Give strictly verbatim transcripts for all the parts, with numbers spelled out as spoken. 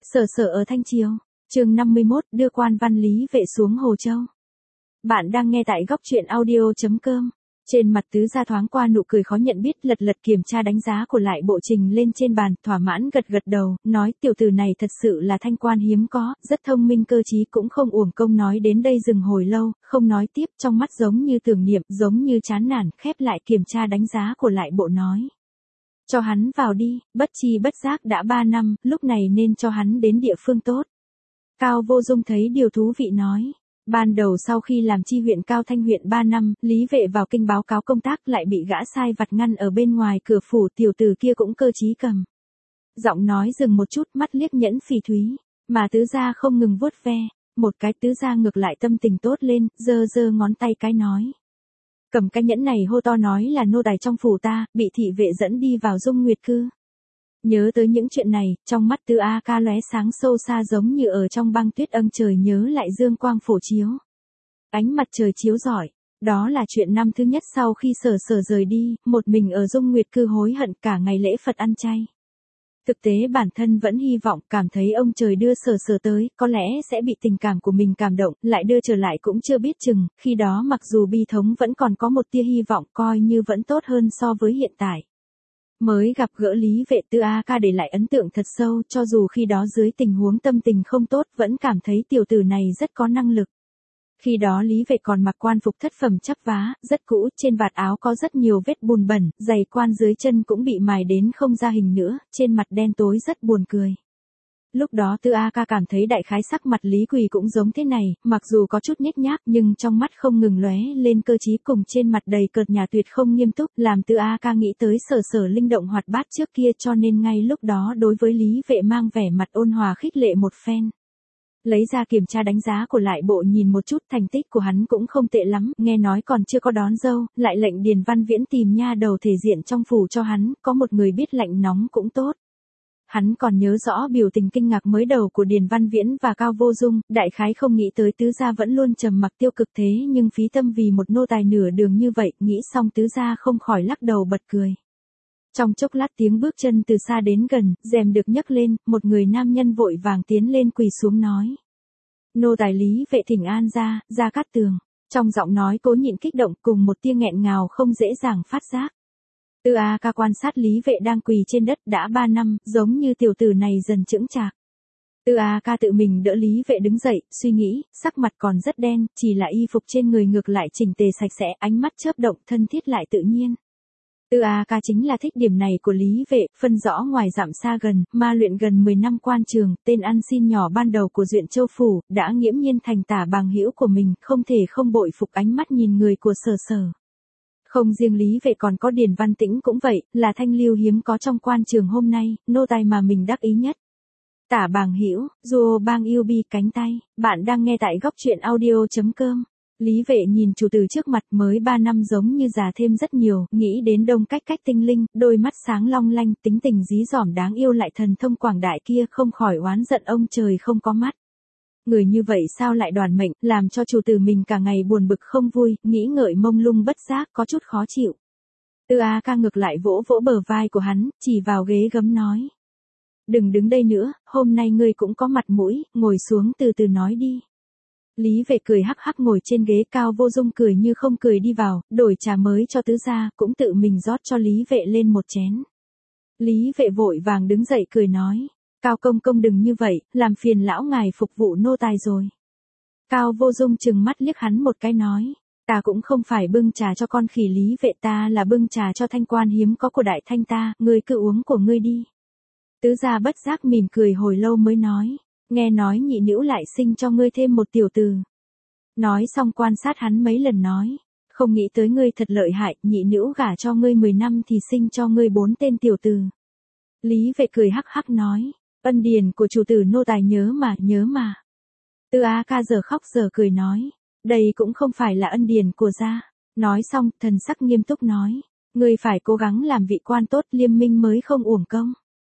Sở sở ở Thanh Triều, chương năm mươi mốt, đưa quan văn Lý Vệ xuống Hồ Châu. Bạn đang nghe tại góc truyện audio.com. Trên mặt tứ gia thoáng qua nụ cười khó nhận biết, lật lật kiểm tra đánh giá của lại bộ trình lên trên bàn, thỏa mãn gật gật đầu, nói tiểu tử này thật sự là thanh quan hiếm có, rất thông minh cơ trí, cũng không uổng công. Nói đến đây dừng hồi lâu, không nói tiếp, trong mắt giống như tưởng niệm, giống như chán nản, khép lại kiểm tra đánh giá của lại bộ nói. Cho hắn vào đi, bất chi bất giác đã ba năm, lúc này nên cho hắn đến địa phương tốt. Cao Vô Dung thấy điều thú vị nói. Ban đầu sau khi làm chi huyện Cao Thanh huyện ba năm, Lý Vệ vào kinh báo cáo công tác lại bị gã sai vặt ngăn ở bên ngoài cửa phủ, tiểu tử kia cũng cơ trí cầm. Giọng nói dừng một chút, mắt liếc nhẫn phỉ thúy, mà tứ gia không ngừng vuốt ve, một cái tứ gia ngược lại tâm tình tốt lên, giơ giơ ngón tay cái nói. Cầm cái nhẫn này hô to nói là nô tài trong phủ ta, bị thị vệ dẫn đi vào Dung Nguyệt cư. Nhớ tới những chuyện này, trong mắt Tư A Ca lóe sáng sâu xa giống như ở trong băng tuyết âng trời, nhớ lại dương quang phổ chiếu. Ánh mặt trời chiếu rọi, đó là chuyện năm thứ nhất sau khi sở sở rời đi, một mình ở Dung Nguyệt cư hối hận cả ngày lễ Phật ăn chay. Thực tế bản thân vẫn hy vọng, cảm thấy ông trời đưa sở sở tới, có lẽ sẽ bị tình cảm của mình cảm động, lại đưa trở lại cũng chưa biết chừng, khi đó mặc dù bi thống vẫn còn có một tia hy vọng, coi như vẫn tốt hơn so với hiện tại. Mới gặp gỡ Lý Vệ, Tư A Ca để lại ấn tượng thật sâu, cho dù khi đó dưới tình huống tâm tình không tốt, vẫn cảm thấy tiểu tử này rất có năng lực. Khi đó Lý Vệ còn mặc quan phục thất phẩm chắp vá, rất cũ, trên vạt áo có rất nhiều vết bùn bẩn, giày quan dưới chân cũng bị mài đến không ra hình nữa, trên mặt đen tối rất buồn cười. Lúc đó Tư A Ca cảm thấy đại khái sắc mặt Lý Quỳ cũng giống thế này, mặc dù có chút nhếch nhác nhưng trong mắt không ngừng lóe lên cơ trí, cùng trên mặt đầy cợt nhả tuyệt không nghiêm túc, làm Tư A Ca nghĩ tới sở sở linh động hoạt bát trước kia, cho nên ngay lúc đó đối với Lý Vệ mang vẻ mặt ôn hòa khích lệ một phen. Lấy ra kiểm tra đánh giá của lại bộ nhìn một chút, thành tích của hắn cũng không tệ lắm, nghe nói còn chưa có đón dâu, lại lệnh Điền Văn Viễn tìm nha đầu thể diện trong phủ cho hắn, có một người biết lạnh nóng cũng tốt. Hắn còn nhớ rõ biểu tình kinh ngạc mới đầu của Điền Văn Viễn và Cao Vô Dung, đại khái không nghĩ tới tứ gia vẫn luôn trầm mặc tiêu cực thế nhưng phí tâm vì một nô tài nửa đường như vậy, nghĩ xong tứ gia không khỏi lắc đầu bật cười. Trong chốc lát tiếng bước chân từ xa đến gần, rèm được nhấc lên, một người nam nhân vội vàng tiến lên quỳ xuống nói. Nô tài Lý Vệ thỉnh an ra, Gia Cát Tường. Trong giọng nói cố nhịn kích động cùng một tia nghẹn ngào không dễ dàng phát giác. Tư A Ca quan sát Lý Vệ đang quỳ trên đất đã ba năm, giống như tiểu tử này dần chững chạc. Tư A Ca tự mình đỡ Lý Vệ đứng dậy, suy nghĩ, sắc mặt còn rất đen, chỉ là y phục trên người ngược lại chỉnh tề sạch sẽ, ánh mắt chớp động, thân thiết lại tự nhiên. Tư A Ca chính là thích điểm này của Lý Vệ, phân rõ ngoài dặm xa gần, ma luyện gần mười năm quan trường, tên ăn xin nhỏ ban đầu của Duyện Châu phủ, đã nghiễm nhiên thành tả bằng hữu của mình, không thể không bội phục ánh mắt nhìn người của sở sở. Không riêng Lý Vệ còn có Điền Văn Tĩnh cũng vậy, là thanh lưu hiếm có trong quan trường hôm nay, nô tài mà mình đắc ý nhất. Tả bàng hữu, duo bang yêu bi cánh tay, bạn đang nghe tại góc truyện audio.com. Lý Vệ nhìn chủ tử trước mặt, mới ba năm giống như già thêm rất nhiều, nghĩ đến Đông Cách Cách tinh linh, đôi mắt sáng long lanh, tính tình dí dỏm đáng yêu lại thần thông quảng đại kia, không khỏi oán giận ông trời không có mắt. Người như vậy sao lại đoàn mệnh, làm cho chủ tử mình cả ngày buồn bực không vui, nghĩ ngợi mông lung bất giác, có chút khó chịu. Tư A Ca ngược lại vỗ vỗ bờ vai của hắn, chỉ vào ghế gấm nói. Đừng đứng đây nữa, hôm nay ngươi cũng có mặt mũi, ngồi xuống từ từ nói đi. Lý Vệ cười hắc hắc ngồi trên ghế, Cao Vô Dung cười như không cười đi vào, đổi trà mới cho tứ gia, cũng tự mình rót cho Lý Vệ lên một chén. Lý Vệ vội vàng đứng dậy cười nói. Cao công công đừng như vậy, làm phiền lão ngài phục vụ nô tài rồi. Cao Vô Dung trừng mắt liếc hắn một cái nói. Ta cũng không phải bưng trà cho con khỉ Lý Vệ, ta là bưng trà cho thanh quan hiếm có của đại thanh ta, ngươi cứ uống của ngươi đi. Tứ gia bất giác mỉm cười hồi lâu mới nói. Nghe nói nhị nữ lại sinh cho ngươi thêm một tiểu tử. Nói xong quan sát hắn mấy lần nói. Không nghĩ tới ngươi thật lợi hại, nhị nữ gả cho ngươi mười năm thì sinh cho ngươi bốn tên tiểu tử. Lý Vệ cười hắc hắc nói. Ân điển của chủ tử nô tài nhớ mà, nhớ mà. Tư A Ca giờ khóc giờ cười nói. Đây cũng không phải là ân điển của gia. Nói xong, thần sắc nghiêm túc nói. Ngươi phải cố gắng làm vị quan tốt, liêm minh mới không uổng công.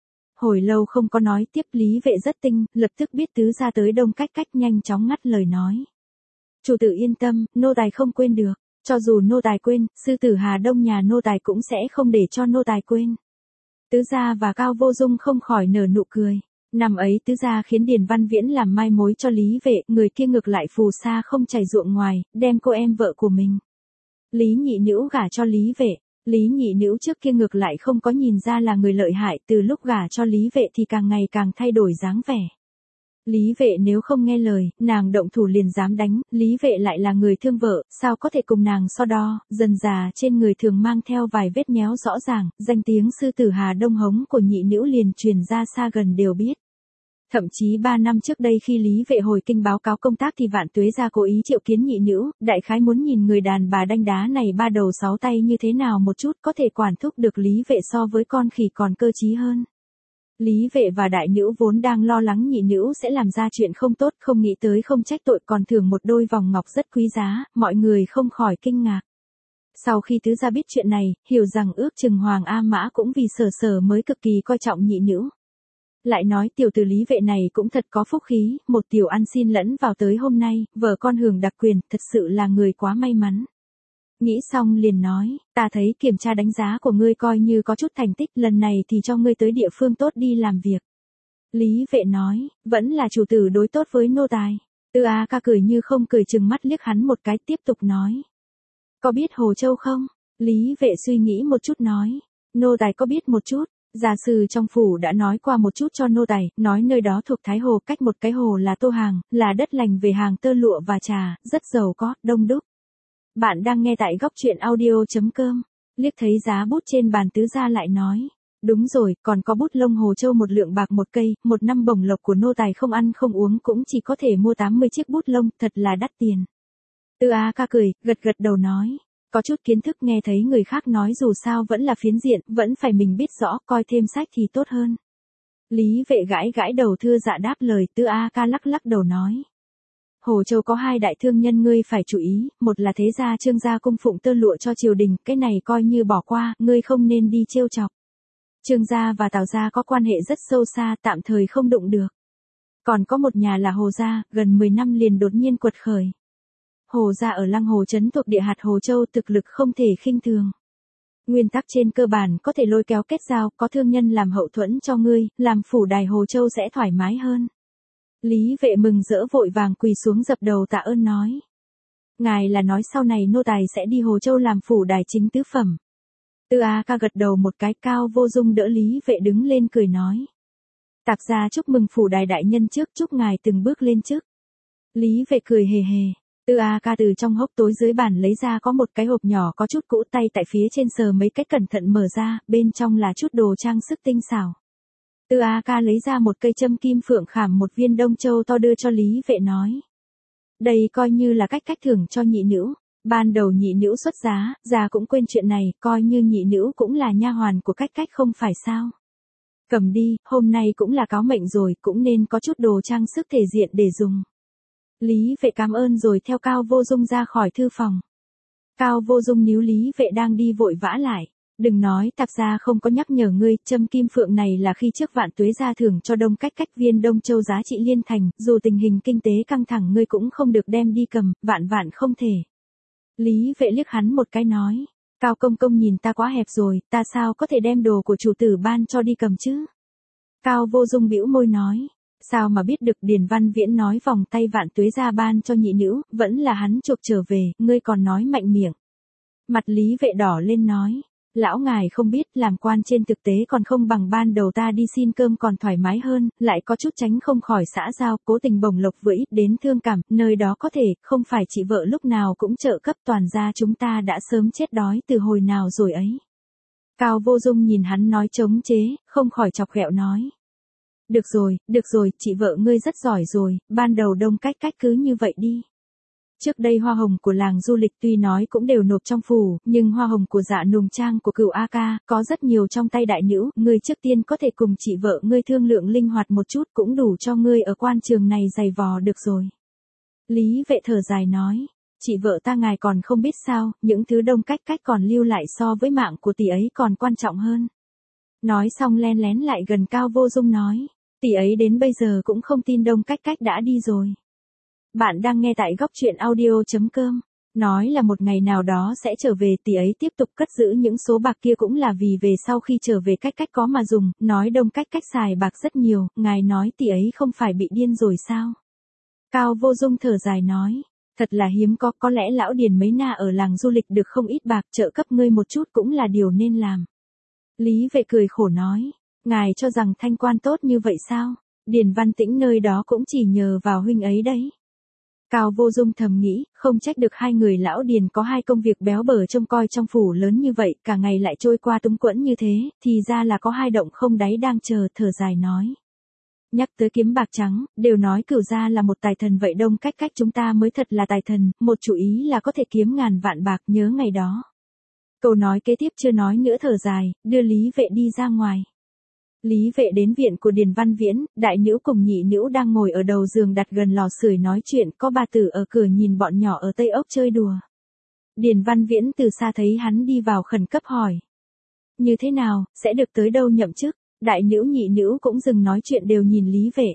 Hồi lâu không có nói tiếp, Lý Vệ rất tinh, lập tức biết tứ gia tới Đông Cách Cách, nhanh chóng ngắt lời nói. Chủ tử yên tâm, nô tài không quên được, cho dù nô tài quên, sư tử Hà Đông nhà nô tài cũng sẽ không để cho nô tài quên. Tứ gia và Cao Vô Dung không khỏi nở nụ cười. Năm ấy tứ gia khiến Điền Văn Viễn làm mai mối cho Lý Vệ, người kia ngược lại phù sa không chảy ruộng ngoài, đem cô em vợ của mình. Lý nhị nữ gả cho Lý Vệ. Lý nhị nữ trước kia ngược lại không có nhìn ra là người lợi hại, từ lúc gả cho Lý Vệ thì càng ngày càng thay đổi dáng vẻ. Lý Vệ nếu không nghe lời, nàng động thủ liền dám đánh, Lý Vệ lại là người thương vợ, sao có thể cùng nàng so đo, dần già trên người thường mang theo vài vết nhéo rõ ràng, danh tiếng sư tử Hà Đông Hống của nhị nữ liền truyền ra xa gần đều biết. Thậm chí ba năm trước đây khi Lý Vệ hồi kinh báo cáo công tác thì Vạn Tuế gia cố ý triệu kiến nhị nữ, đại khái muốn nhìn người đàn bà đanh đá này ba đầu sáu tay như thế nào một chút có thể quản thúc được Lý Vệ so với con khỉ còn cơ trí hơn. Lý Vệ và đại nữ vốn đang lo lắng nhị nữ sẽ làm ra chuyện không tốt, không nghĩ tới không trách tội còn thưởng một đôi vòng ngọc rất quý giá, mọi người không khỏi kinh ngạc. Sau khi tứ gia biết chuyện này, hiểu rằng ước chừng Hoàng A Mã cũng vì sở sở mới cực kỳ coi trọng nhị nữ. Lại nói tiểu tử Lý Vệ này cũng thật có phúc khí, một tiểu ăn xin lẫn vào tới hôm nay, vợ con hưởng đặc quyền, thật sự là người quá may mắn. Nghĩ xong liền nói, ta thấy kiểm tra đánh giá của ngươi coi như có chút thành tích, lần này thì cho ngươi tới địa phương tốt đi làm việc. Lý Vệ nói, vẫn là chủ tử đối tốt với nô tài. Tư A Ca cười như không cười chừng mắt liếc hắn một cái tiếp tục nói. Có biết Hồ Châu không? Lý Vệ suy nghĩ một chút nói, nô tài có biết một chút. Gia sư trong phủ đã nói qua một chút cho nô tài, nói nơi đó thuộc Thái Hồ, cách một cái hồ là Tô Hàng, là đất lành về hàng tơ lụa và trà, rất giàu có, đông đúc. Bạn đang nghe tại góc truyện audio chấm com. Liếc thấy giá bút trên bàn tứ gia lại nói. Đúng rồi, còn có bút lông Hồ Châu một lượng bạc một cây, một năm bổng lộc của nô tài không ăn không uống cũng chỉ có thể mua tám mươi chiếc bút lông, thật là đắt tiền. Tư A Ca cười, gật gật đầu nói. Có chút kiến thức nghe thấy người khác nói dù sao vẫn là phiến diện, vẫn phải mình biết rõ, coi thêm sách thì tốt hơn. Lý Vệ gãi gãi đầu thưa dạ đáp lời, Tư A Ca lắc lắc đầu nói. Hồ Châu có hai đại thương nhân ngươi phải chú ý, một là thế gia Trương gia cung phụng tơ lụa cho triều đình, cái này coi như bỏ qua, ngươi không nên đi trêu chọc. Trương gia và Tào gia có quan hệ rất sâu xa, tạm thời không đụng được. Còn có một nhà là Hồ gia, gần mười năm liền đột nhiên quật khởi. Hồ gia ở Lăng Hồ trấn thuộc địa hạt Hồ Châu, thực lực không thể khinh thường. Nguyên tắc trên cơ bản có thể lôi kéo kết giao, có thương nhân làm hậu thuẫn cho ngươi, làm phủ đài Hồ Châu sẽ thoải mái hơn. Lý Vệ mừng rỡ vội vàng quỳ xuống dập đầu tạ ơn nói. Ngài là nói sau này nô tài sẽ đi Hồ Châu làm phủ đài chính tứ phẩm. Tư A Ca gật đầu một cái, Cao Vô Dung đỡ Lý Vệ đứng lên cười nói. Tạc gia chúc mừng phủ đài đại nhân trước, chúc ngài từng bước lên trước. Lý Vệ cười hề hề. Tư A Ca từ trong hốc tối dưới bàn lấy ra có một cái hộp nhỏ có chút cũ, tay tại phía trên sờ mấy cái cẩn thận mở ra, bên trong là chút đồ trang sức tinh xảo. Tư A Ca lấy ra một cây châm kim phượng khảm một viên đông châu to đưa cho Lý Vệ nói. Đây coi như là cách cách thưởng cho nhị nữ. Ban đầu nhị nữ xuất giá, già cũng quên chuyện này, coi như nhị nữ cũng là nha hoàn của cách cách không phải sao. Cầm đi, hôm nay cũng là cáo mệnh rồi, cũng nên có chút đồ trang sức thể diện để dùng. Lý Vệ cảm ơn rồi theo Cao Vô Dung ra khỏi thư phòng. Cao Vô Dung níu Lý Vệ đang đi vội vã lại. Đừng nói Tạc gia không có nhắc nhở ngươi, châm kim phượng này là khi trước Vạn Tuế gia thưởng cho Đông Cách Cách viên Đông Châu giá trị liên thành, dù tình hình kinh tế căng thẳng ngươi cũng không được đem đi cầm, vạn vạn không thể. Lý Vệ liếc hắn một cái nói, Cao công công nhìn ta quá hẹp rồi, ta sao có thể đem đồ của chủ tử ban cho đi cầm chứ? Cao Vô Dung bĩu môi nói, sao mà biết được, Điền Văn Viễn nói vòng tay Vạn Tuế gia ban cho nhị nữ, vẫn là hắn chuộc trở về, ngươi còn nói mạnh miệng. Mặt Lý Vệ đỏ lên nói, lão ngài không biết, làm quan trên thực tế còn không bằng ban đầu ta đi xin cơm còn thoải mái hơn, lại có chút tránh không khỏi xã giao, cố tình bổng lộc vừa ít đến thương cảm, nơi đó có thể, không phải chị vợ lúc nào cũng trợ cấp, toàn gia chúng ta đã sớm chết đói từ hồi nào rồi ấy. Cao Vô Dung nhìn hắn nói chống chế, không khỏi chọc ghẹo nói. Được rồi, được rồi, chị vợ ngươi rất giỏi rồi, ban đầu Đông Cách Cách cứ như vậy đi. Trước đây hoa hồng của làng du lịch tuy nói cũng đều nộp trong phủ, nhưng hoa hồng của Dạ Nùng Trang của Cửu A Ca có rất nhiều trong tay đại nữ, ngươi trước tiên có thể cùng chị vợ ngươi thương lượng linh hoạt một chút cũng đủ cho ngươi ở quan trường này giày vò được rồi. Lý Vệ thở dài nói, chị vợ ta ngài còn không biết sao, những thứ Đông Cách Cách còn lưu lại so với mạng của tỷ ấy còn quan trọng hơn. Nói xong len lén lại gần Cao Vô Dung nói, tỷ ấy đến bây giờ cũng không tin Đông Cách Cách đã đi rồi. Bạn đang nghe tại góc truyện audio chấm com. Nói là một ngày nào đó sẽ trở về, tỷ ấy tiếp tục cất giữ những số bạc kia cũng là vì về sau khi trở về cách cách có mà dùng, nói đông cách cách xài bạc rất nhiều, ngài nói tỷ ấy không phải bị điên rồi sao? Cao Vô Dung thở dài nói, thật là hiếm có, có lẽ lão Điền mấy na ở làng du lịch được không ít bạc, trợ cấp ngươi một chút cũng là điều nên làm. Lý Vệ cười khổ nói, ngài cho rằng thanh quan tốt như vậy sao? Điền Văn Tĩnh nơi đó cũng chỉ nhờ vào huynh ấy đấy. Cao Vô Dung thầm nghĩ, không trách được hai người lão Điền có hai công việc béo bở trông coi trong phủ lớn như vậy, cả ngày lại trôi qua túng quẫn như thế, thì ra là có hai động không đáy đang chờ, thở dài nói. Nhắc tới kiếm bạc trắng, đều nói Cửu gia là một tài thần, vậy đông cách cách chúng ta mới thật là tài thần, một chủ ý là có thể kiếm ngàn vạn bạc, nhớ ngày đó. Câu nói kế tiếp chưa nói nữa thở dài, đưa Lý Vệ đi ra ngoài. Lý Vệ đến viện của Điền Văn Viễn, đại nữ cùng nhị nữ đang ngồi ở đầu giường đặt gần lò sưởi nói chuyện, có bà tử ở cửa nhìn bọn nhỏ ở Tây Ốc chơi đùa. Điền Văn Viễn từ xa thấy hắn đi vào khẩn cấp hỏi. Như thế nào, sẽ được tới đâu nhậm chức? Đại nữ nhị nữ cũng dừng nói chuyện đều nhìn Lý Vệ.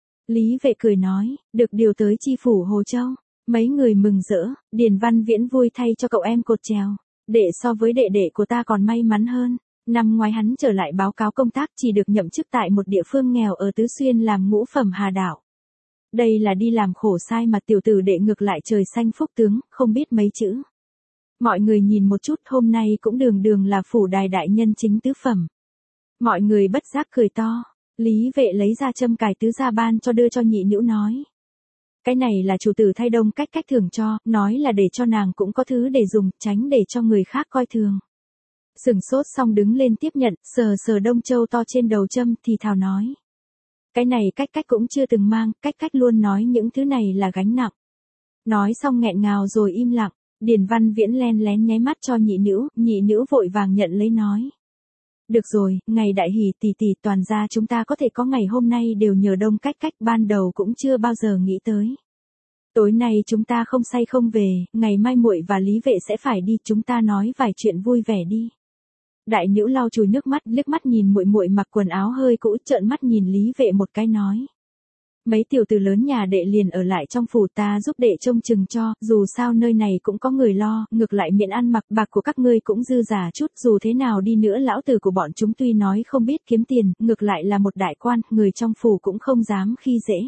Lý Vệ cười nói, được điều tới chi phủ Hồ Châu. Mấy người mừng rỡ, Điền Văn Viễn vui thay cho cậu em cột trèo. Đệ so với đệ đệ của ta còn may mắn hơn. Năm ngoái hắn trở lại báo cáo công tác chỉ được nhậm chức tại một địa phương nghèo ở Tứ Xuyên làm ngũ phẩm hà đảo. Đây là đi làm khổ sai mà tiểu tử đệ ngược lại trời xanh phúc tướng, không biết mấy chữ. Mọi người nhìn một chút, hôm nay cũng đường đường là phủ đài đại nhân chính tứ phẩm. Mọi người bất giác cười to. Lý Vệ lấy ra châm cài tứ gia ban cho đưa cho nhị nữ nói. Cái này là chủ tử thay đông cách cách thưởng cho, nói là để cho nàng cũng có thứ để dùng, tránh để cho người khác coi thường. Sừng sốt xong đứng lên tiếp nhận, sờ sờ đông châu to trên đầu châm thì thào nói. Cái này cách cách cũng chưa từng mang, cách cách luôn nói những thứ này là gánh nặng. Nói xong nghẹn ngào rồi im lặng, Điền Văn Viễn len lén nháy mắt cho nhị nữ, nhị nữ vội vàng nhận lấy nói. Được rồi, ngày đại hỷ tỷ tỷ, toàn gia chúng ta có thể có ngày hôm nay đều nhờ đông cách cách, ban đầu cũng chưa bao giờ nghĩ tới. Tối nay chúng ta không say không về, ngày mai muội và Lý Vệ sẽ phải đi, chúng ta nói vài chuyện vui vẻ đi. Đại nữ lau chùi nước mắt, liếc mắt nhìn muội muội mặc quần áo hơi cũ, trợn mắt nhìn Lý Vệ một cái nói. Mấy tiểu tử lớn nhà đệ liền ở lại trong phủ, ta giúp đệ trông chừng cho, dù sao nơi này cũng có người lo, ngược lại miệng ăn mặc, bạc của các ngươi cũng dư giả chút, dù thế nào đi nữa lão tử của bọn chúng tuy nói không biết kiếm tiền, ngược lại là một đại quan, người trong phủ cũng không dám khi dễ.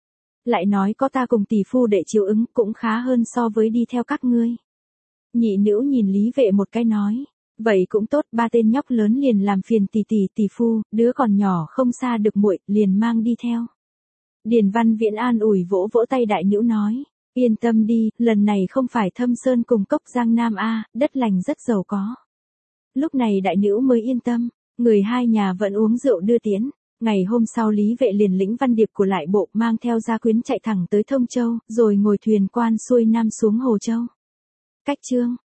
Lại nói có ta cùng tỷ phu đệ chiếu ứng, cũng khá hơn so với đi theo các ngươi. Nhị nữ nhìn Lý Vệ một cái nói. Vậy cũng tốt, ba tên nhóc lớn liền làm phiền tỷ tỷ tỷ phu, đứa còn nhỏ không xa được muội, liền mang đi theo. Điền Văn Viễn an ủi vỗ vỗ tay đại nữ nói, yên tâm đi, lần này không phải Thâm Sơn cùng Cốc Giang Nam a, đất lành rất giàu có. Lúc này đại nữ mới yên tâm, người hai nhà vẫn uống rượu đưa tiễn. Ngày hôm sau Lý Vệ liền lĩnh văn điệp của lại bộ mang theo gia quyến chạy thẳng tới Thông Châu, rồi ngồi thuyền quan xuôi nam xuống Hồ Châu. Cách chương